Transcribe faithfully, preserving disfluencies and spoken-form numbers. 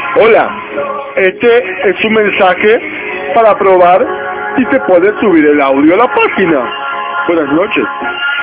Hola, este es un mensaje para probar si se puede subir el audio a la página. Buenas noches.